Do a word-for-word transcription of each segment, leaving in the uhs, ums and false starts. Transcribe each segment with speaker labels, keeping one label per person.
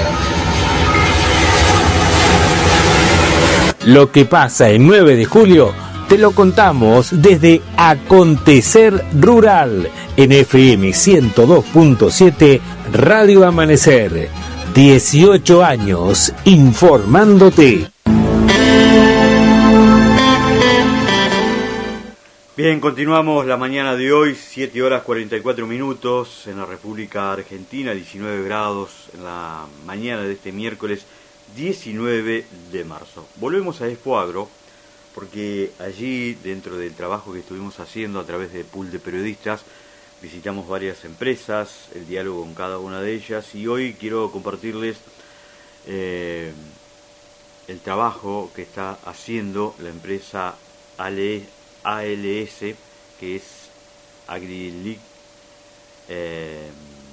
Speaker 1: Lo que pasa en nueve de julio te lo contamos desde Acontecer Rural en F M ciento dos punto siete Radio Amanecer. dieciocho años informándote.
Speaker 2: Bien, continuamos la mañana de hoy, siete horas cuarenta y cuatro minutos en la República Argentina, diecinueve grados en la mañana de este miércoles diecinueve de marzo. Volvemos a Expoagro porque allí, dentro del trabajo que estuvimos haciendo a través del pool de periodistas, visitamos varias empresas, el diálogo con cada una de ellas, y hoy quiero compartirles eh, el trabajo que está haciendo la empresa A L S, que es Agrilic, eh,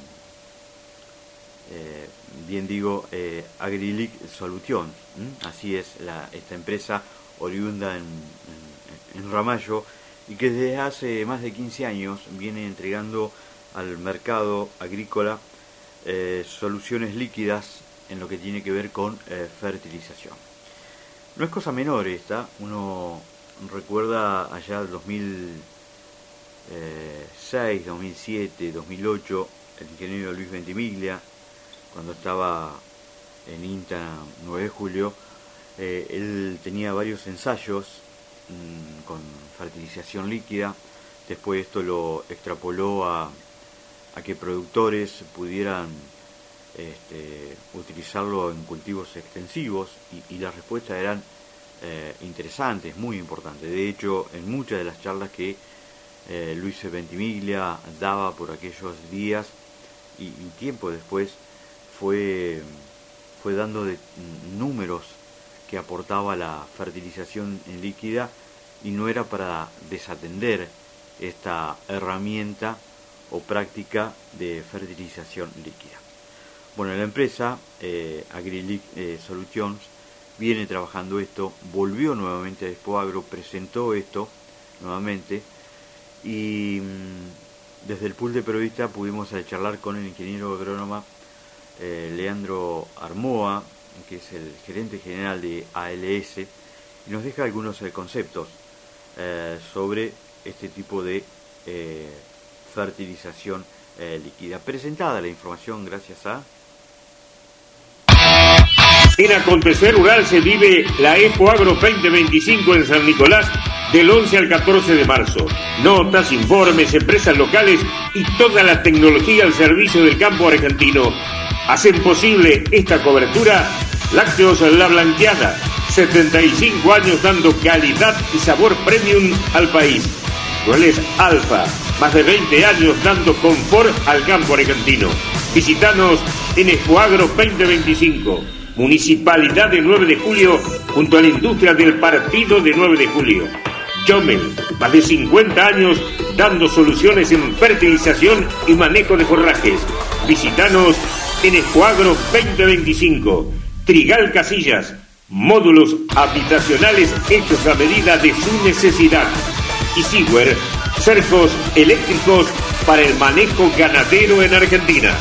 Speaker 2: eh, bien digo, eh, Agrilic Solutions, ¿m? Así es la, esta empresa oriunda en, en, en Ramallo, y que desde hace más de quince años viene entregando al mercado agrícola eh, soluciones líquidas en lo que tiene que ver con eh, fertilización. No es cosa menor esta, uno recuerda allá del dos mil seis, dos mil siete, dos mil ocho, el ingeniero Luis Ventimiglia, cuando estaba en INTA nueve de julio, eh, él tenía varios ensayos mmm, con fertilización líquida. Después esto lo extrapoló a, a que productores pudieran este, utilizarlo en cultivos extensivos, y, y las respuestas eran eh, interesantes, muy importantes. De hecho, en muchas de las charlas que eh, Luis Ventimiglia daba por aquellos días y, y tiempo después, fue, fue dando de, números que aportaba la fertilización en líquida, y no era para desatender esta herramienta o práctica de fertilización líquida. Bueno, la empresa eh, Agrilic eh, Solutions viene trabajando esto, volvió nuevamente a Expoagro, presentó esto nuevamente, y mmm, desde el pool de periodistas pudimos charlar con el ingeniero agrónomo eh, Leandro Armoa, que es el gerente general de A L S, y nos deja algunos eh, conceptos eh, sobre este tipo de eh, fertilización eh, líquida. Presentada la información gracias a...
Speaker 3: En Acontecer Rural se vive la Expoagro veinte veinticinco en San Nicolás del once al catorce de marzo. Notas, informes, empresas locales y toda la tecnología al servicio del campo argentino hacen posible esta cobertura. Lácteos La Blanqueada, setenta y cinco años dando calidad y sabor premium al país. Crueles Alfa, más de veinte años dando confort al campo argentino. Visítanos en Expoagro veinte veinticinco, Municipalidad de nueve de julio, junto a la industria del partido de nueve de julio. Yomel, más de cincuenta años dando soluciones en fertilización y manejo de forrajes. Visítanos en Expoagro veinte veinticinco. Trigal Casillas, módulos habitacionales hechos a medida de su necesidad. Y Sigüer, cercos eléctricos para el manejo ganadero en Argentina.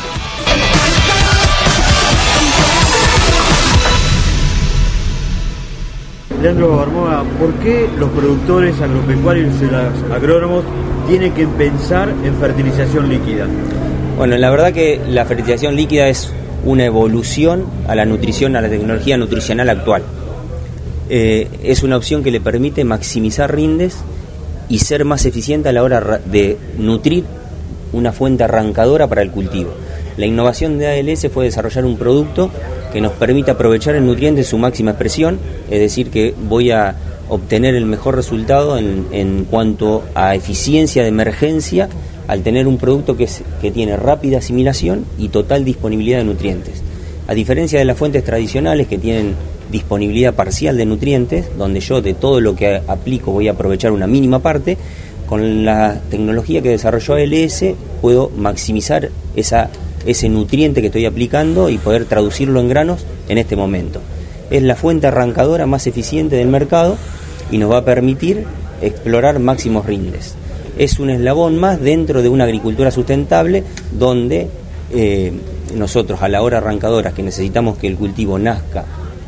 Speaker 2: Leandro Armoa, ¿por qué los productores agropecuarios y los agrónomos tienen que pensar en fertilización líquida?
Speaker 4: Bueno, la verdad que la fertilización líquida es una evolución a la nutrición, a la tecnología nutricional actual. Eh, es una opción que le permite maximizar rindes y ser más eficiente a la hora de nutrir una fuente arrancadora para el cultivo. La innovación de A L S fue desarrollar un producto que nos permite aprovechar el nutriente en su máxima expresión, es decir, que voy a obtener el mejor resultado en, en cuanto a eficiencia de emergencia al tener un producto que, es, que tiene rápida asimilación y total disponibilidad de nutrientes. A diferencia de las fuentes tradicionales que tienen disponibilidad parcial de nutrientes, donde yo de todo lo que aplico voy a aprovechar una mínima parte, con la tecnología que desarrolló A L S puedo maximizar esa, ese nutriente que estoy aplicando y poder traducirlo en granos en este momento. Es la fuente arrancadora más eficiente del mercado y nos va a permitir explorar máximos rindes. Es un eslabón más dentro de una agricultura sustentable donde eh, nosotros a la hora arrancadora, que necesitamos que el cultivo nazca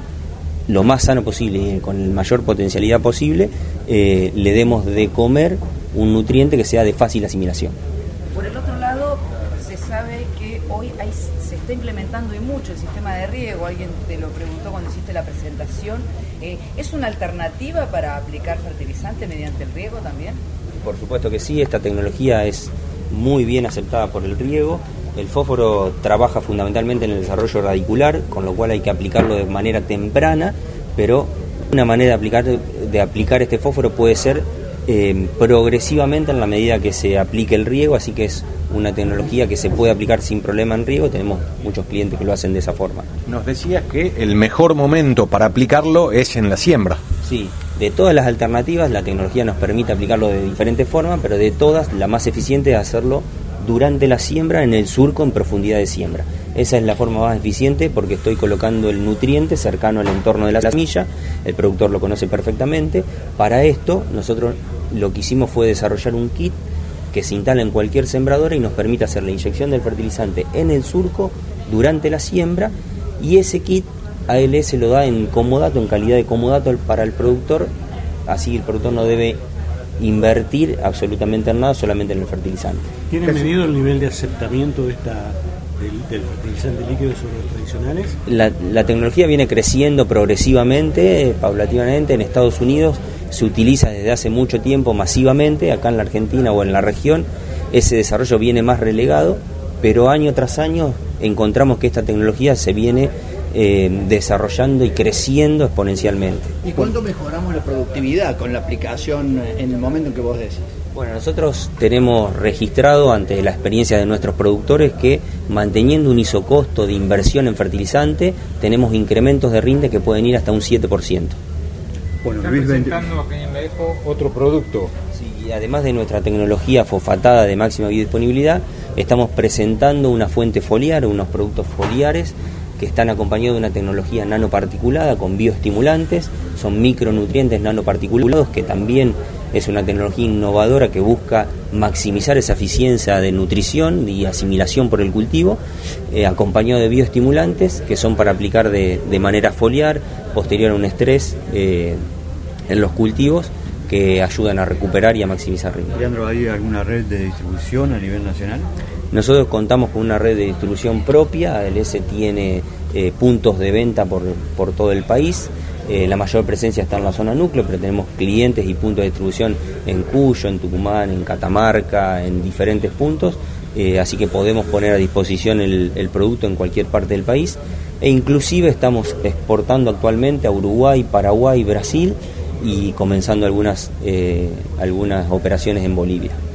Speaker 4: lo más sano posible y con la mayor potencialidad posible, eh, le demos de comer un nutriente que sea de fácil asimilación.
Speaker 5: Por el otro lado, se sabe que hoy hay, se está implementando y mucho el sistema de riego. Alguien te lo preguntó cuando hiciste la presentación. Eh, ¿Es una alternativa para aplicar fertilizante mediante el riego también?
Speaker 4: Por supuesto que sí, esta tecnología es muy bien aceptada por el riego. El fósforo trabaja fundamentalmente en el desarrollo radicular, con lo cual hay que aplicarlo de manera temprana, pero una manera de aplicar, de aplicar este fósforo puede ser eh, progresivamente en la medida que se aplique el riego, así que es una tecnología que se puede aplicar sin problema en riego. Tenemos muchos clientes que lo hacen de esa forma.
Speaker 6: Nos decías que el mejor momento para aplicarlo es en la siembra.
Speaker 4: Sí, de todas las alternativas la tecnología nos permite aplicarlo de diferentes formas, pero de todas la más eficiente es hacerlo durante la siembra en el surco en profundidad de siembra. Esa es la forma más eficiente porque estoy colocando el nutriente cercano al entorno de la semilla, el productor lo conoce perfectamente. Para esto nosotros lo que hicimos fue desarrollar un kit que se instala en cualquier sembradora y nos permite hacer la inyección del fertilizante en el surco durante la siembra, y ese kit A L S lo da en comodato, en calidad de comodato para el productor, así el productor no debe invertir absolutamente en nada, solamente en el fertilizante.
Speaker 7: ¿Tiene medido el nivel de aceptamiento de esta del, del fertilizante líquido sobre los tradicionales?
Speaker 4: La, la tecnología viene creciendo progresivamente, eh, paulatinamente. En Estados Unidos se utiliza desde hace mucho tiempo masivamente, acá en la Argentina o en la región ese desarrollo viene más relegado, pero año tras año encontramos que esta tecnología se viene Eh, desarrollando y creciendo exponencialmente.
Speaker 8: ¿Y cuánto mejoramos la productividad con la aplicación en el momento en que vos decís?
Speaker 4: Bueno, nosotros tenemos registrado ante la experiencia de nuestros productores que manteniendo un isocosto de inversión en fertilizante tenemos incrementos de rinde que pueden ir hasta un siete por ciento.
Speaker 6: Bueno,
Speaker 9: ¿Están
Speaker 6: Luis,
Speaker 9: presentando aquí en la EXPO otro producto?
Speaker 4: Sí, además de nuestra tecnología fosfatada de máxima biodisponibilidad, estamos presentando una fuente foliar, unos productos foliares que están acompañados de una tecnología nanoparticulada con bioestimulantes, son micronutrientes nanoparticulados, que también es una tecnología innovadora que busca maximizar esa eficiencia de nutrición y asimilación por el cultivo, eh, acompañado de bioestimulantes que son para aplicar de, de manera foliar, posterior a un estrés eh, en los cultivos, que ayudan a recuperar y a maximizar riesgos.
Speaker 2: Leandro, ¿hay alguna red de distribución a nivel nacional?
Speaker 4: Nosotros contamos con una red de distribución propia. A L S tiene eh, puntos de venta por, por todo el país. Eh, la mayor presencia está en la zona núcleo, pero tenemos clientes y puntos de distribución en Cuyo, en Tucumán, en Catamarca, en diferentes puntos. Eh, así que podemos poner a disposición el, el producto en cualquier parte del país. E inclusive estamos exportando actualmente a Uruguay, Paraguay, Brasil, y comenzando algunas, eh, algunas operaciones en Bolivia.